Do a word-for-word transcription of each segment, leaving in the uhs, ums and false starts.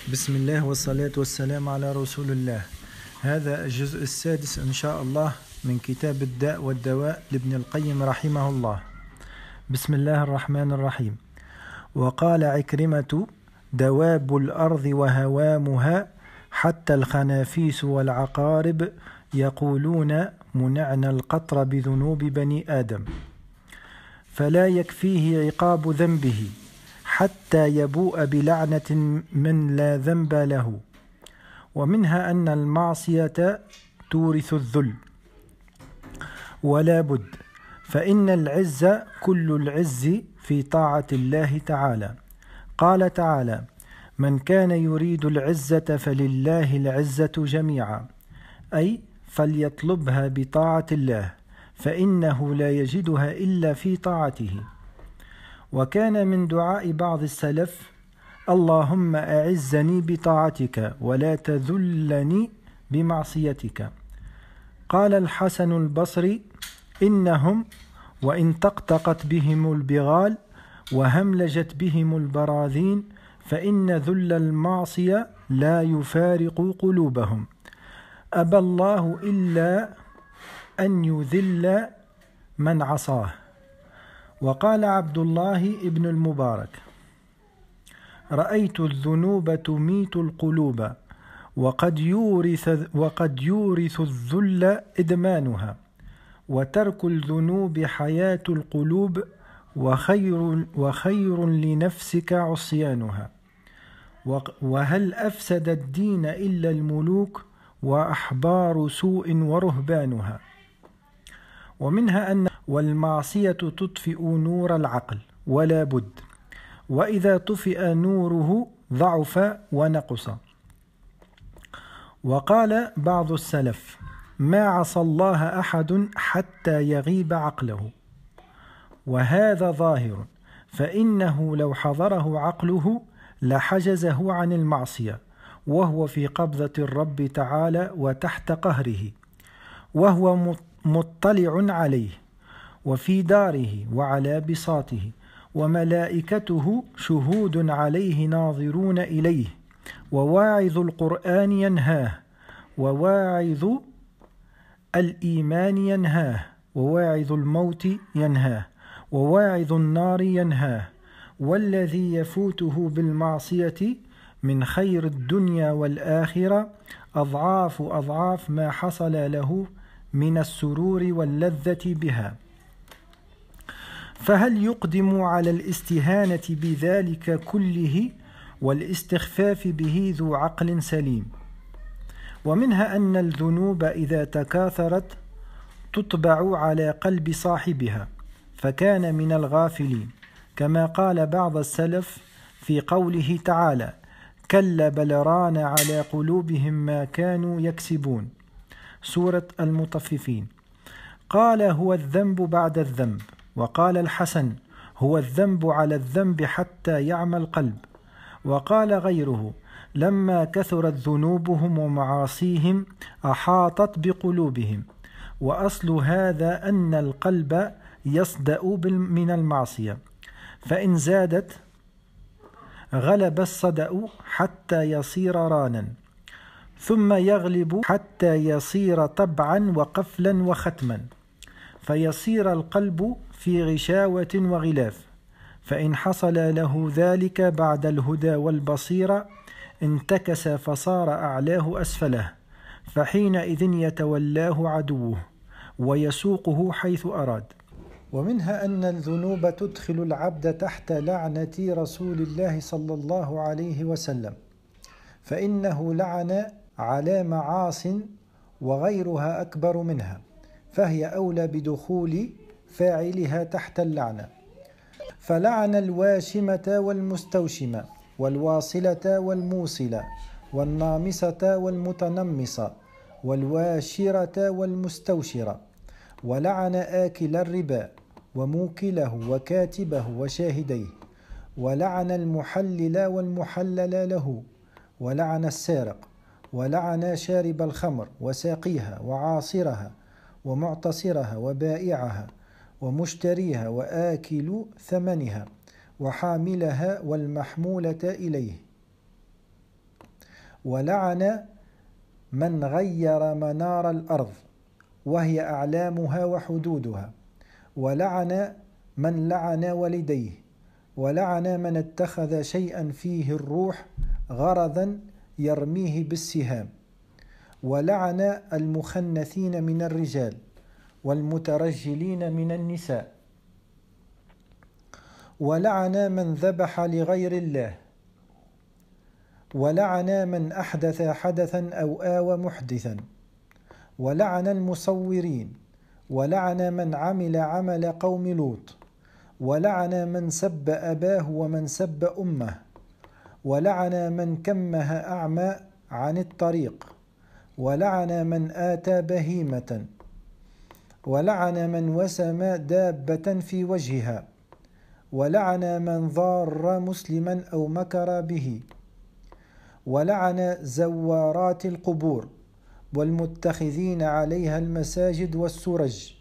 بسم الله والصلاة والسلام على رسول الله. هذا الجزء السادس إن شاء الله من كتاب الداء والدواء لابن القيم رحمه الله. بسم الله الرحمن الرحيم. وقال عكرمة: دواب الأرض وهوامها حتى الخنافيس والعقارب يقولون منعنا القطر بذنوب بني آدم، فلا يكفيه عقاب ذنبه حتى يبوء بلعنة من لا ذنب له. ومنها أن المعصية تورث الذل، ولا بد، فإن العز كل العز في طاعة الله تعالى. قال تعالى: من كان يريد العزة فلله العزة جميعا، أي فليطلبها بطاعة الله، فإنه لا يجدها إلا في طاعته. وكان من دعاء بعض السلف: اللهم أعزني بطاعتك ولا تذلني بمعصيتك. قال الحسن البصري: إنهم وإن طقطقت بهم البغال وهملجت بهم البراذين فإن ذل المعصية لا يفارق قلوبهم، أبى الله إلا أن يذل من عصاه. وقال عبد الله ابن المبارك: رأيت الذنوب تميت القلوب، وقد يورث, وقد يورث الذل إدمانها، وترك الذنوب حياة القلوب، وخير, وخير لنفسك عصيانها. وهل أفسد الدين إلا الملوك وأحبار سوء ورهبانها. ومنها أن والمعصية تطفئ نور العقل، ولا بد، وإذا طفئ نوره ضعف ونقص. وقال بعض السلف: ما عصى الله أحد حتى يغيب عقله. وهذا ظاهر، فإنه لو حضره عقله لحجزه عن المعصية، وهو في قبضة الرب تعالى وتحت قهره، وهو مطلع عليه وفي داره وعلى بساطه، وملائكته شهود عليه ناظرون إليه. وواعظ القرآن ينهاه، وواعظ الإيمان ينهاه، وواعظ الموت ينهاه، وواعظ النار ينهاه. والذي يفوته بالمعصية من خير الدنيا والآخرة أضعاف أضعاف ما حصل له من السرور واللذة بها. فهل يقدم على الاستهانة بذلك كله والاستخفاف به ذو عقل سليم؟ ومنها أن الذنوب إذا تكاثرت تطبع على قلب صاحبها، فكان من الغافلين، كما قال بعض السلف في قوله تعالى: كلا بل ران على قلوبهم ما كانوا يكسبون، سورة المطففين. قال: هو الذنب بعد الذنب. وقال الحسن: هو الذنب على الذنب حتى يعمى القلب. وقال غيره: لما كثرت ذنوبهم ومعاصيهم أحاطت بقلوبهم. وأصل هذا أن القلب يصدأ من المعصية، فإن زادت غلب الصدأ حتى يصير رانا، ثم يغلب حتى يصير طبعا وقفلا وختما، فيصير القلب في غشاوة وغلاف. فإن حصل له ذلك بعد الهدى والبصيرة انتكس فصار أعلاه أسفله، فحينئذ يتولاه عدوه ويسوقه حيث أراد. ومنها أن الذنوب تدخل العبد تحت لعنة رسول الله صلى الله عليه وسلم، فإنه لعن على معاص وغيرها أكبر منها، فهي أولى بدخول فاعلها تحت اللعنة. فلعن الواشمة والمستوشمة، والواصلة والموصلة، والنامصة والمتنمصة، والواشرة والمستوشرة. ولعن آكل الربا وموكله وكاتبه وشاهديه. ولعن المحلل والمحلل له. ولعن السارق. ولعن شارب الخمر وساقيها وعاصرها ومعتصرها وبائعها ومشتريها وآكل ثمنها وحاملها والمحمولة إليه. ولعن من غير منار الأرض وهي أعلامها وحدودها، ولعن من لعن والديه، ولعن من اتخذ شيئا فيه الروح غرضا يرميه بالسهام، ولعن المخنثين من الرجال والمترجلين من النساء، ولعن من ذبح لغير الله، ولعن من أحدث حدثا أو آوى محدثا، ولعن المصورين، ولعن من عمل عمل قوم لوط، ولعن من سب أباه ومن سب أمه، ولعن من كمه أعمى عن الطريق، ولعن من آتى بهيمة، ولعن من وسم دابة في وجهها، ولعن من ضار مسلما أو مكر به، ولعن زوارات القبور والمتخذين عليها المساجد والسرج،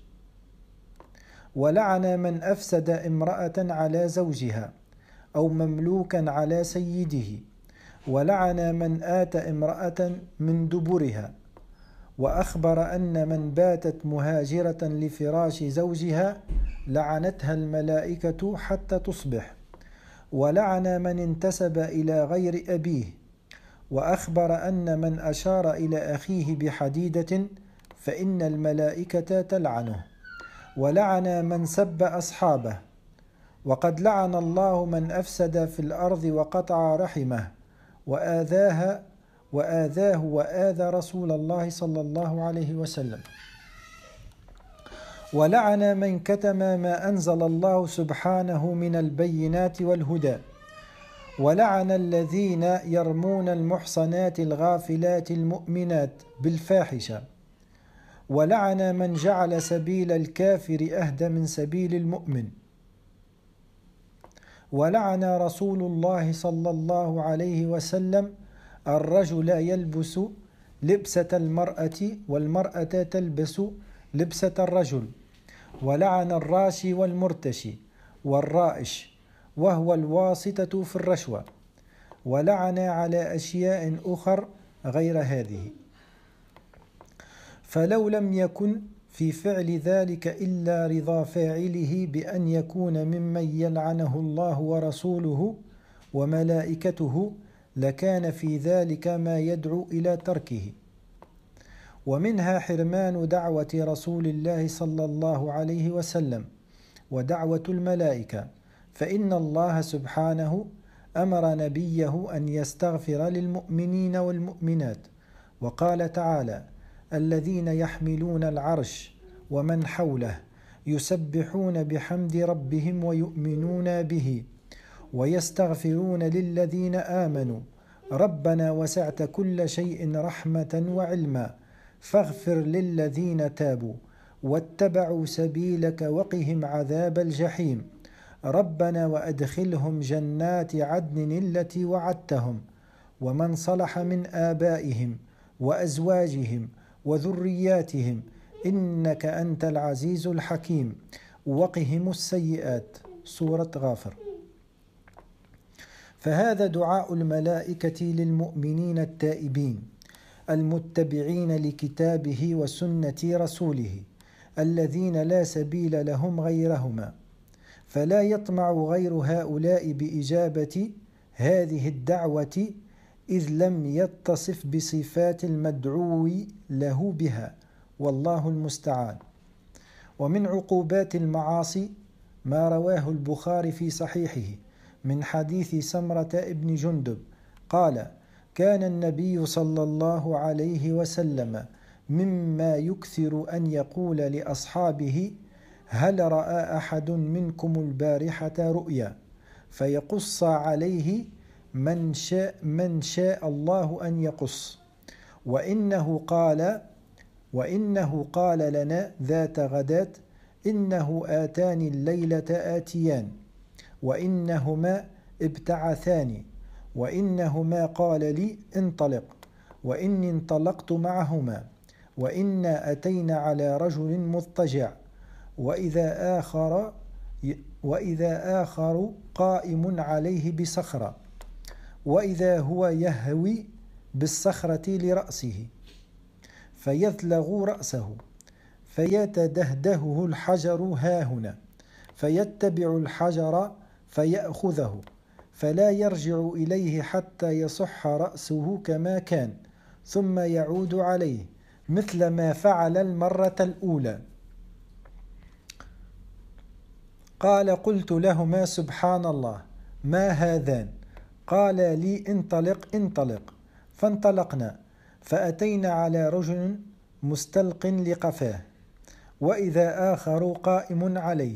ولعن من أفسد امرأة على زوجها أو مملوكا على سيده، ولعن من آتى امرأة من دبرها، وأخبر أن من باتت مهاجرة لفراش زوجها لعنتها الملائكة حتى تصبح، ولعن من انتسب إلى غير أبيه، وأخبر أن من أشار إلى أخيه بحديدة فإن الملائكة تلعنه، ولعن من سب أصحابه. وقد لعن الله من أفسد في الأرض وقطع رحمه وآذاها وآذاه وآذى رسول الله صلى الله عليه وسلم، ولعن من كتم ما أنزل الله سبحانه من البينات والهدى، ولعن الذين يرمون المحصنات الغافلات المؤمنات بالفاحشة، ولعن من جعل سبيل الكافر أهدى من سبيل المؤمن، ولعن رسول الله صلى الله عليه وسلم الرجل يلبس لبسة المرأة والمرأة تلبس لبسة الرجل، ولعن الراشي والمرتشي والرائش وهو الواسطة في الرشوة، ولعن على أشياء أخر غير هذه. فلو لم يكن في فعل ذلك إلا رضا فاعله بأن يكون ممن يلعنه الله ورسوله وملائكته لكان في ذلك ما يدعو إلى تركه. ومنها حرمان دعوة رسول الله صلى الله عليه وسلم ودعوة الملائكة، فإن الله سبحانه أمر نبيه أن يستغفر للمؤمنين والمؤمنات، وقال تعالى: الذين يحملون العرش ومن حوله يسبحون بحمد ربهم ويؤمنون به ويستغفرون للذين آمنوا ربنا وسعت كل شيء رحمة وعلما فاغفر للذين تابوا واتبعوا سبيلك وقهم عذاب الجحيم ربنا وأدخلهم جنات عدن التي وعدتهم ومن صلح من آبائهم وأزواجهم وذرياتهم إنك أنت العزيز الحكيم وقهم السيئات. سورة غافر. فهذا دعاء الملائكة للمؤمنين التائبين المتبعين لكتابه وسنة رسوله الذين لا سبيل لهم غيرهما، فلا يطمع غير هؤلاء بإجابة هذه الدعوة إذ لم يتصف بصفات المدعو له بها، والله المستعان. ومن عقوبات المعاصي ما رواه البخاري في صحيحه من حديث سمرة ابن جندب قال: كان النبي صلى الله عليه وسلم مما يكثر أن يقول لأصحابه: هل رأى أحد منكم البارحة رؤيا؟ فيقص عليه من شاء, من شاء الله أن يقص. وإنه قال وإنه قال لنا ذات غداة: إنه آتاني الليلة آتيان، وإنهما ابتعثاني، وإنهما قال لي انطلق، وإني انطلقت معهما، وإنا أتينا على رجل مضطجع، وإذا آخر وإذا آخر قائم عليه بصخرة، وإذا هو يهوي بالصخرة لرأسه فيثلغ رأسه فيتدهدهه الحجر هاهنا فيتبع الحجر فيأخذه فلا يرجع إليه حتى يصح رأسه كما كان ثم يعود عليه مثل ما فعل المرة الأولى. قال قلت لهما سبحان الله ما هذان؟ قال لي انطلق انطلق. فانطلقنا فأتينا على رجل مستلق لقفاه وإذا آخر قائم عليه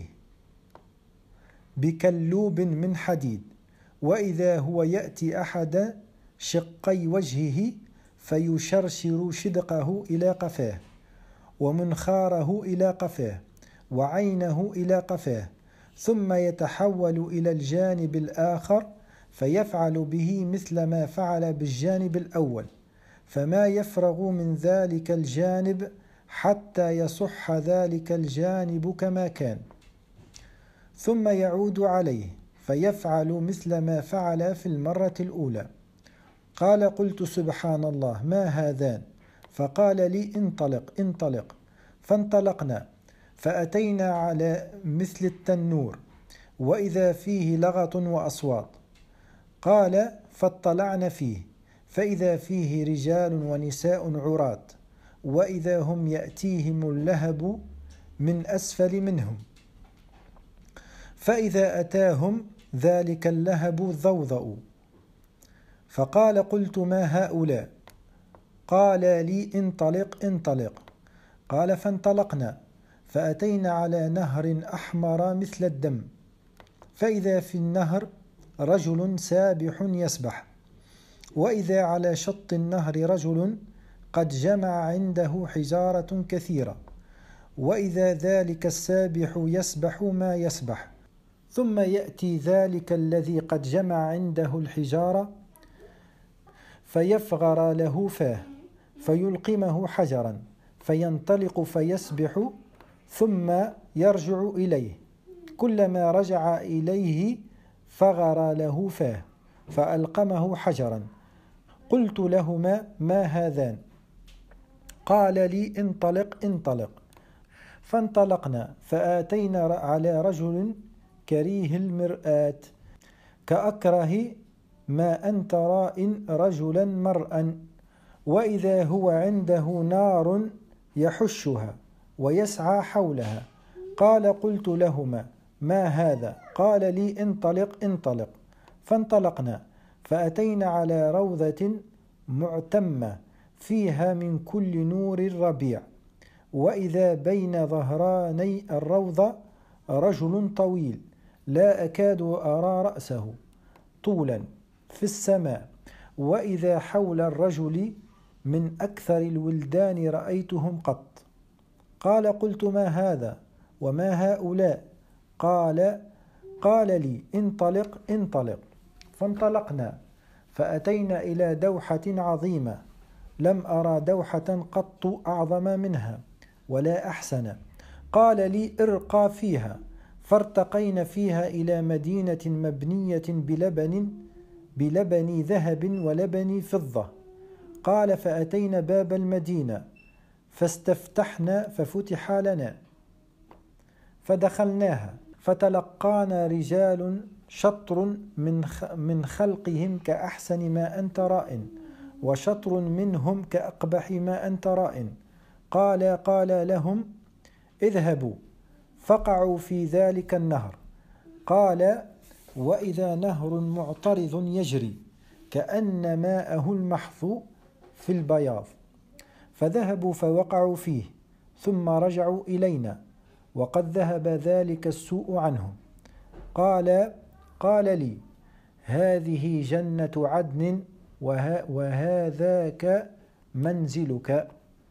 بكلوب من حديد، وإذا هو يأتي أحد شقي وجهه فيشرشر شدقه إلى قفاه ومنخاره إلى قفاه وعينه إلى قفاه، ثم يتحول إلى الجانب الآخر فيفعل به مثل ما فعل بالجانب الأول، فما يفرغ من ذلك الجانب حتى يصح ذلك الجانب كما كان، ثم يعود عليه فيفعل مثل ما فعل في المرة الأولى. قال قلت سبحان الله ما هذان؟ فقال لي انطلق انطلق. فانطلقنا فأتينا على مثل التنور وإذا فيه لغط وأصوات. قال فاطلعنا فيه فإذا فيه رجال ونساء عراة، وإذا هم يأتيهم اللهب من أسفل منهم، فإذا أتاهم ذلك اللهب ضوضأوا. فقال قلت ما هؤلاء؟ قال لي انطلق انطلق. قال فانطلقنا فأتينا على نهر أحمر مثل الدم، فإذا في النهر رجل سابح يسبح، وإذا على شط النهر رجل قد جمع عنده حجارة كثيرة، وإذا ذلك السابح يسبح ما يسبح، ثم يأتي ذلك الذي قد جمع عنده الحجارة فيفغر له فاه فيلقمه حجرا فينطلق فيسبح ثم يرجع إليه، كلما رجع إليه فغر له فاه فألقمه حجرا. قلت لهما ما هذان؟ قال لي انطلق انطلق. فانطلقنا فآتينا على رجل كريه المرآة كأكره ما أنت راء رجلا مرءا، وإذا هو عنده نار يحشها ويسعى حولها. قال قلت لهما ما هذا؟ قال لي انطلق انطلق. فانطلقنا فأتينا على روضة معتمة فيها من كل نور الربيع، وإذا بين ظهراني الروضة رجل طويل لا أكاد أرى رأسه طولا في السماء، وإذا حول الرجل من أكثر الولدان رأيتهم قط. قال قلت ما هذا وما هؤلاء؟ قال قال لي انطلق انطلق. فانطلقنا فأتينا إلى دوحة عظيمة لم أرى دوحة قط أعظم منها ولا أحسن. قال لي ارقى فيها. فارتقينا فيها إلى مدينة مبنية بلبن بلبن ذهب ولبن فضة. قال فأتينا باب المدينة فاستفتحنا ففتح لنا فدخلناها، فتلقانا رجال شطر من خلقهم كأحسن ما أنت راء، وشطر منهم كأقبح ما أنت راء. قال قال لهم اذهبوا فقعوا في ذلك النهر. قال وإذا نهر معترض يجري كأن ماءه المحض في البياض، فذهبوا فوقعوا فيه ثم رجعوا إلينا وقد ذهب ذلك السوء عنهم. قال قال لي هذه جنة عدن وه وهذاك منزلك.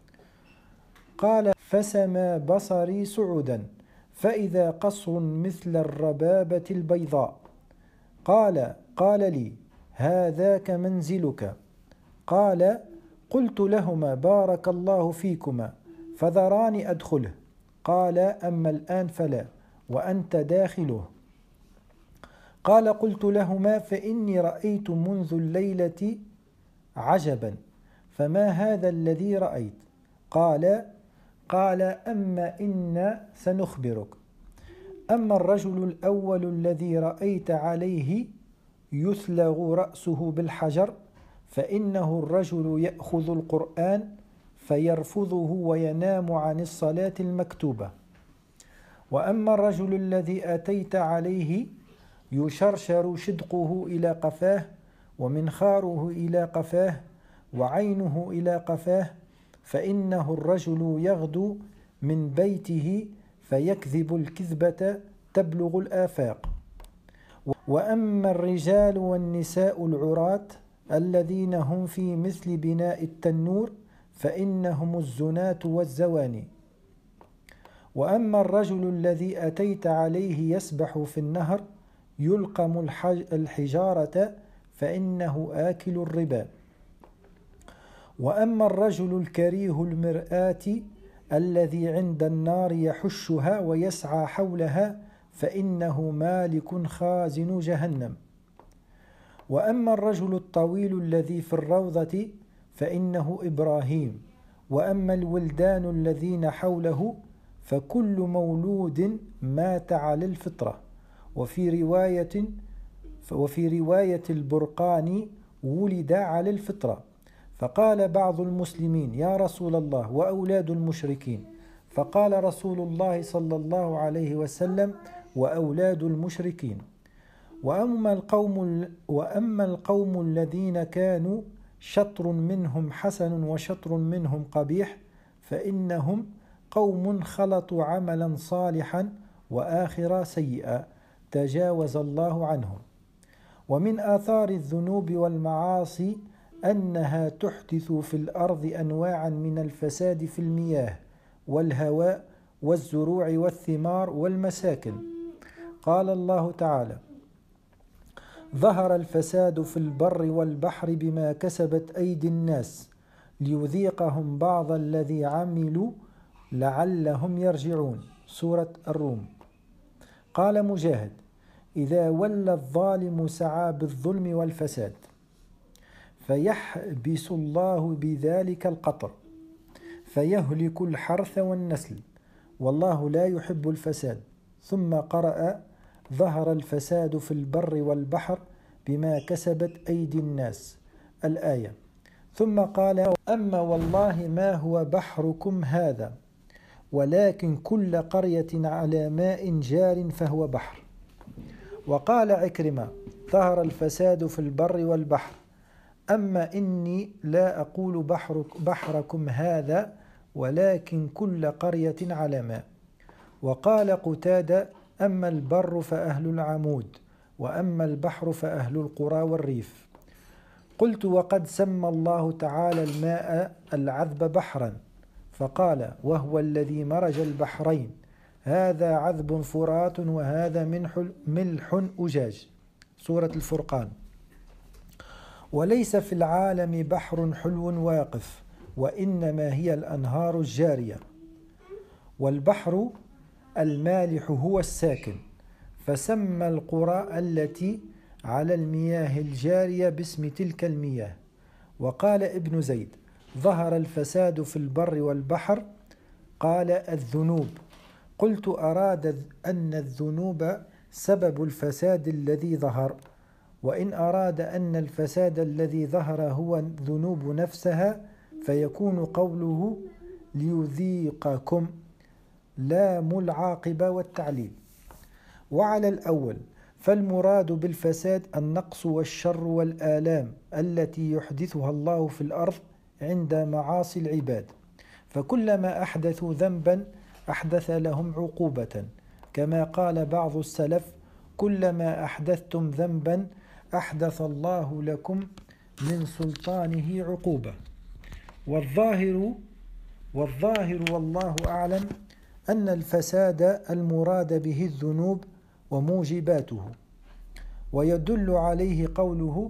قال فسما بصري سعدا فإذا قصر مثل الربابة البيضاء. قال قال لي هذاك منزلك. قال قلت لهما بارك الله فيكما فذراني أدخله. قال أما الآن فلا وأنت داخله. قال قلت لهما فإني رأيت منذ الليلة عجبا، فما هذا الذي رأيت؟ قال قال أما إن سنخبرك. أما الرجل الأول الذي رأيت عليه يثلغ رأسه بالحجر، فإنه الرجل يأخذ القرآن فيرفضه وينام عن الصلاة المكتوبة. وأما الرجل الذي أتيت عليه يشرشر شدقه إلى قفاه ومنخاره إلى قفاه وعينه إلى قفاه، فإنه الرجل يغدو من بيته فيكذب الكذبة تبلغ الآفاق. وأما الرجال والنساء العراة الذين هم في مثل بناء التنور، فإنهم الزناة والزواني. وأما الرجل الذي أتيت عليه يسبح في النهر يلقم الحجارة، فإنه آكل الربا. وأما الرجل الكريه المرآة الذي عند النار يحشها ويسعى حولها، فإنه مالك خازن جهنم. وأما الرجل الطويل الذي في الروضة فإنه إبراهيم. وأما الولدان الذين حوله فكل مولود مات على الفطرة. وفي رواية وفي رواية البرقاني ولد على الفطرة. فقال بعض المسلمين: يا رسول الله، وأولاد المشركين؟ فقال رسول الله صلى الله عليه وسلم: وأولاد المشركين. وأما القوم, وأما القوم الذين كانوا شطر منهم حسن وشطر منهم قبيح، فإنهم قوم خلطوا عملا صالحا وآخرا سيئا تجاوز الله عنهم. ومن آثار الذنوب والمعاصي أنها تحدث في الأرض أنواعا من الفساد في المياه والهواء والزروع والثمار والمساكن. قال الله تعالى: ظهر الفساد في البر والبحر بما كسبت أيدي الناس ليذيقهم بعض الذي عملوا لعلهم يرجعون. سورة الروم. قال مجاهد: إذا ولى الظالم سعى بالظلم والفساد فيحبس الله بذلك القطر فيهلك الحرث والنسل، والله لا يحب الفساد. ثم قرأ: ظهر الفساد في البر والبحر بما كسبت أيدي الناس، الآية. ثم قال: أما والله ما هو بحركم هذا، ولكن كل قرية على ماء جار فهو بحر. وقال عكرمة: ظهر الفساد في البر والبحر، أما إني لا أقول بحرك بحركم هذا، ولكن كل قرية على ماء. وقال قتادة: أما البر فأهل العمود، وأما البحر فأهل القرى والريف. قلت: وقد سمى الله تعالى الماء العذب بحرا، فقال: وهو الذي مرج البحرين، هذا عذب فرات وهذا ملح أجاج. سورة الفرقان. وليس في العالم بحر حلو واقف، وإنما هي الأنهار الجارية. والبحر المالح هو الساكن، فسمى القرى التي على المياه الجارية باسم تلك المياه. وقال ابن زيد: ظهر الفساد في البر والبحر، قال: الذنوب. قلت: أراد أن الذنوب سبب الفساد الذي ظهر، وإن أراد أن الفساد الذي ظهر هو الذنوب نفسها فيكون قوله ليذيقكم لام العاقبة والتعليل. وعلى الأول فالمراد بالفساد النقص والشر والآلام التي يحدثها الله في الأرض عند معاصي العباد، فكلما أحدثوا ذنبا أحدث لهم عقوبة، كما قال بعض السلف: كلما أحدثتم ذنبا أحدث الله لكم من سلطانه عقوبة. والظاهر والظاهر والله أعلم أن الفساد المراد به الذنوب وموجباته، ويدل عليه قوله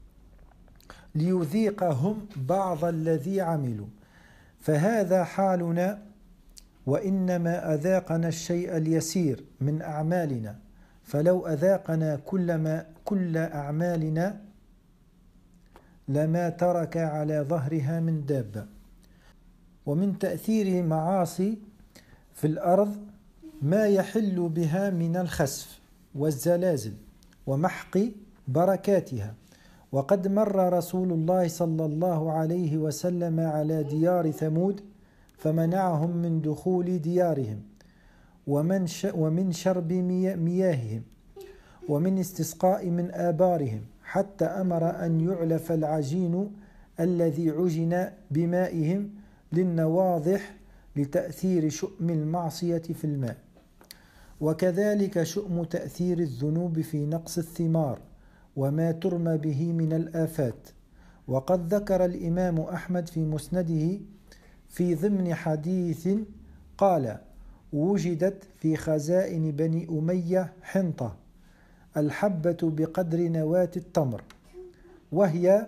ليذيقهم بعض الذي عملوا، فهذا حالنا، وإنما أذاقنا الشيء اليسير من أعمالنا، فلو أذاقنا كل ما كل أعمالنا لما ترك على ظهرها من دابة. ومن تأثير المعاصي في الأرض ما يحل بها من الخسف والزلازل ومحق بركاتها. وقد مر رسول الله صلى الله عليه وسلم على ديار ثمود فمنعهم من دخول ديارهم ومن ومن شرب مياههم ومن استسقاء من آبارهم، حتى أمر أن يعلف العجين الذي عجن بمائهم للنواضح لتأثير شؤم المعصية في الماء. وكذلك شؤم تأثير الذنوب في نقص الثمار وما ترمى به من الآفات. وقد ذكر الإمام أحمد في مسنده في ضمن حديث قال: وجدت في خزائن بني أمية حنطة الحبة بقدر نواة التمر، وهي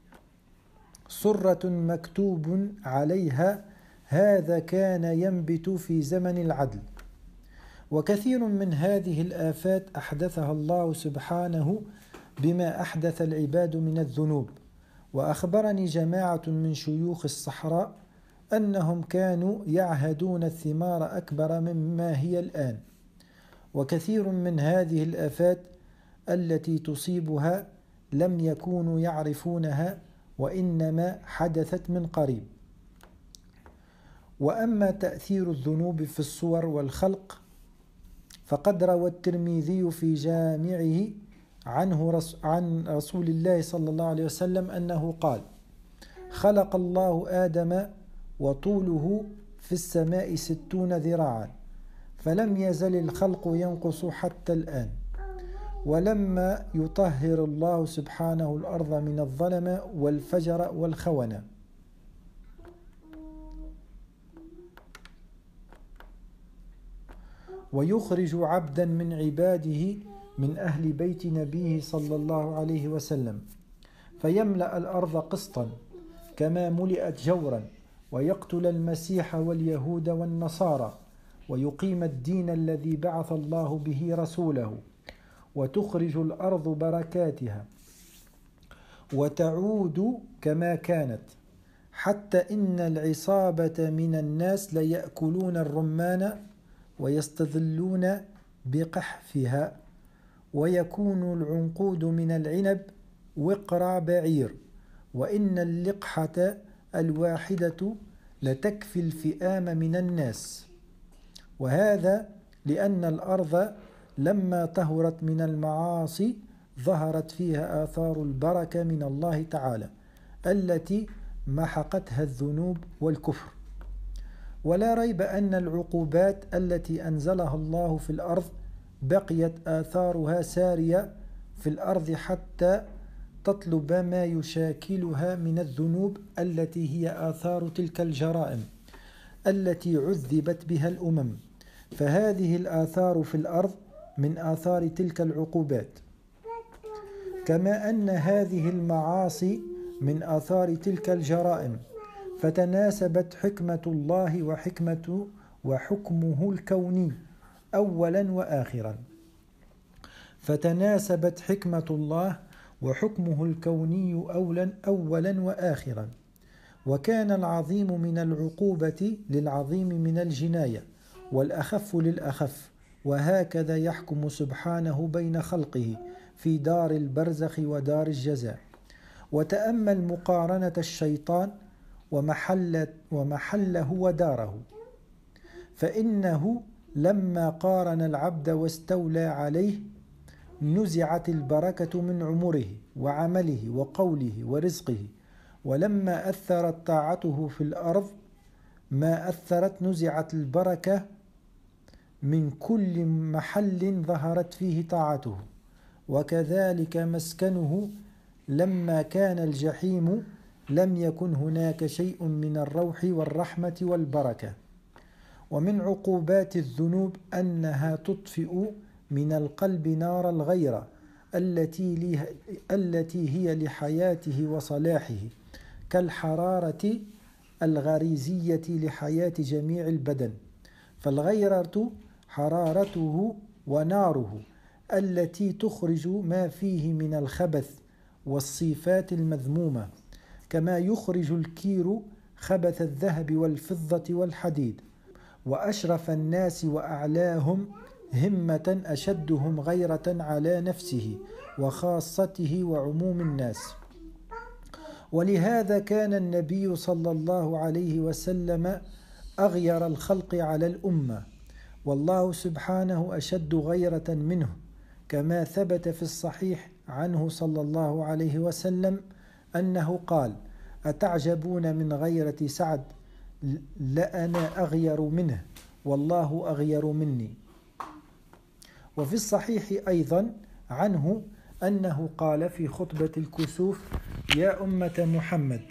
صرة مكتوب عليها: هذا كان ينبت في زمن العدل. وكثير من هذه الآفات أحدثها الله سبحانه بما أحدث العباد من الذنوب. وأخبرني جماعة من شيوخ الصحراء أنهم كانوا يعهدون الثمار أكبر مما هي الآن. وكثير من هذه الآفات التي تصيبها لم يكونوا يعرفونها، وإنما حدثت من قريب. وأما تأثير الذنوب في الصور والخلق فقد روى الترمذي في جامعه عنه رس عن رسول الله صلى الله عليه وسلم أنه قال: خلق الله آدم وطوله في السماء ستون ذراعا، فلم يزل الخلق ينقص حتى الآن. ولما يطهر الله سبحانه الأرض من الظلم والفجر والخونة، ويخرج عبدا من عباده من أهل بيت نبيه صلى الله عليه وسلم فيملأ الأرض قسطا كما ملئت جورا، ويقتل المسيح واليهود والنصارى، ويقيم الدين الذي بعث الله به رسوله، وتخرج الأرض بركاتها وتعود كما كانت، حتى إن العصابة من الناس ليأكلون الرمان ويستظلون بقحفها، ويكون العنقود من العنب وقرع بعير، وإن اللقحة الواحدة لتكفي الفئام من الناس. وهذا لأن الأرض لما طهرت من المعاصي ظهرت فيها آثار البركة من الله تعالى التي محقتها الذنوب والكفر. ولا ريب أن العقوبات التي أنزلها الله في الأرض بقيت آثارها سارية في الأرض حتى تطلب ما يشاكلها من الذنوب التي هي آثار تلك الجرائم التي عذبت بها الأمم. فهذه الآثار في الأرض من آثار تلك العقوبات، كما أن هذه المعاصي من آثار تلك الجرائم، فتناسبت حكمة الله وحكمة وحكمه الكوني أولا وآخرا فتناسبت حكمة الله وحكمه الكوني أولا أولا وآخرا. وكان العظيم من العقوبة للعظيم من الجناية، والأخف للأخف، وهكذا يحكم سبحانه بين خلقه في دار البرزخ ودار الجزاء. وتأمل مقارنة الشيطان ومحل ومحله وداره، فإنه لما قارن العبد واستولى عليه نزعت البركة من عمره وعمله وقوله ورزقه، ولما أثرت طاعته في الأرض ما أثرت نزعت البركة من كل محل ظهرت فيه طاعته. وكذلك مسكنه لما كان الجحيم لم يكن هناك شيء من الروح والرحمة والبركة. ومن عقوبات الذنوب أنها تطفئ من القلب نار الغيرة التي, التي هي لحياته وصلاحه، كالحرارة الغريزية لحياة جميع البدن. فالغيرة حرارته وناره التي تخرج ما فيه من الخبث والصفات المذمومة، كما يخرج الكير خبث الذهب والفضة والحديد. وأشرف الناس وأعلاهم همة أشدهم غيرة على نفسه وخاصته وعموم الناس. ولهذا كان النبي صلى الله عليه وسلم أغير الخلق على الأمة، والله سبحانه أشد غيرة منه، كما ثبت في الصحيح عنه صلى الله عليه وسلم أنه قال: أتعجبون من غيرة سعد؟ لأنا أغير منه والله أغير مني. وفي الصحيح أيضا عنه أنه قال في خطبة الكسوف: يا أمة محمد،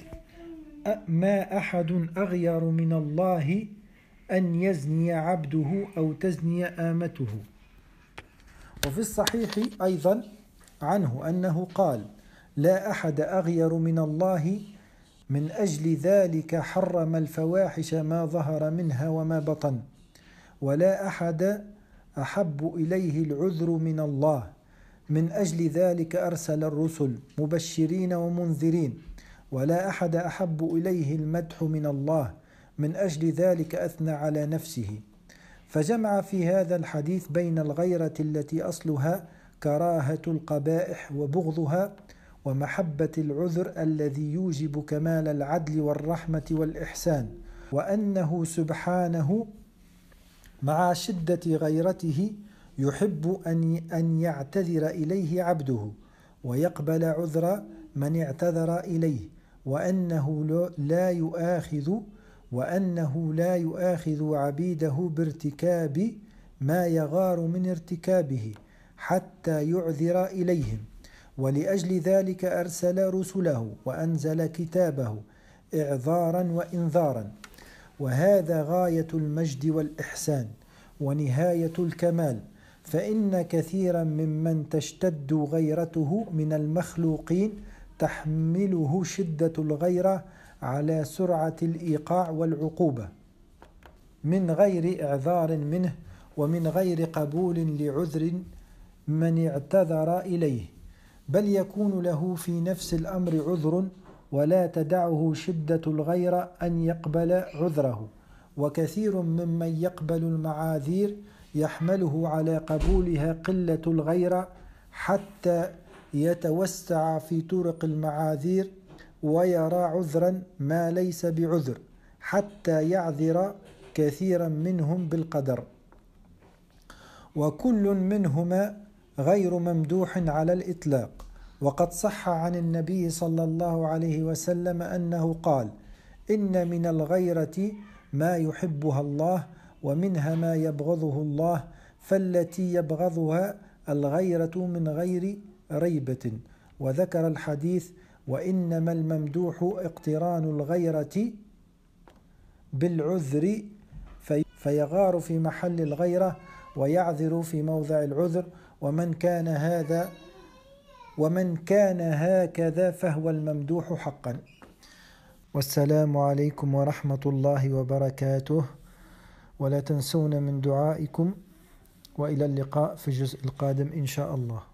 ما أحد أغير من الله أن يزني عبده أو تزني آمته. وفي الصحيح أيضا عنه أنه قال: لا أحد أغير من الله، من أجل ذلك حرم الفواحش ما ظهر منها وما بطن، ولا أحد أحب إليه العذر من الله، من أجل ذلك أرسل الرسل مبشرين ومنذرين، ولا أحد أحب إليه المدح من الله، من أجل ذلك أثنى على نفسه. فجمع في هذا الحديث بين الغيرة التي أصلها كراهة القبائح وبغضها، ومحبة العذر الذي يوجب كمال العدل والرحمة والإحسان، وأنه سبحانه مع شدة غيرته يحب أن يعتذر إليه عبده ويقبل عذر من اعتذر إليه، وأنه لا يؤاخذ وأنه لا يؤاخذ عبيده بارتكاب ما يغار من ارتكابه حتى يعذر إليهم. ولأجل ذلك أرسل رسله وأنزل كتابه إعذارا وإنذارا. وهذا غاية المجد والإحسان ونهاية الكمال، فإن كثيرا ممن تشتد غيرته من المخلوقين تحمله شدة الغيرة على سرعة الإيقاع والعقوبة من غير إعذار منه ومن غير قبول لعذر من اعتذر إليه، بل يكون له في نفس الأمر عذر ولا تدعه شدة الغيرة أن يقبل عذره. وكثير ممن يقبل المعاذير يحمله على قبولها قلة الغيرة حتى يتوسع في طرق المعاذير ويرى عذرا ما ليس بعذر حتى يعذر كثيرا منهم بالقدر. وكل منهما غير ممدوح على الإطلاق. وقد صح عن النبي صلى الله عليه وسلم أنه قال: إن من الغيرة ما يحبها الله ومنها ما يبغضه الله، فالتي يبغضها الغيرة من غير ريبة. وذكر الحديث: وإنما الممدوح اقتران الغيرة بالعذر، فيغار في محل الغيرة ويعذر في موضع العذر. ومن كان هذا ومن كان هكذا فهو الممدوح حقا. والسلام عليكم ورحمة الله وبركاته، ولا تنسون من دعائكم، وإلى اللقاء في الجزء القادم إن شاء الله.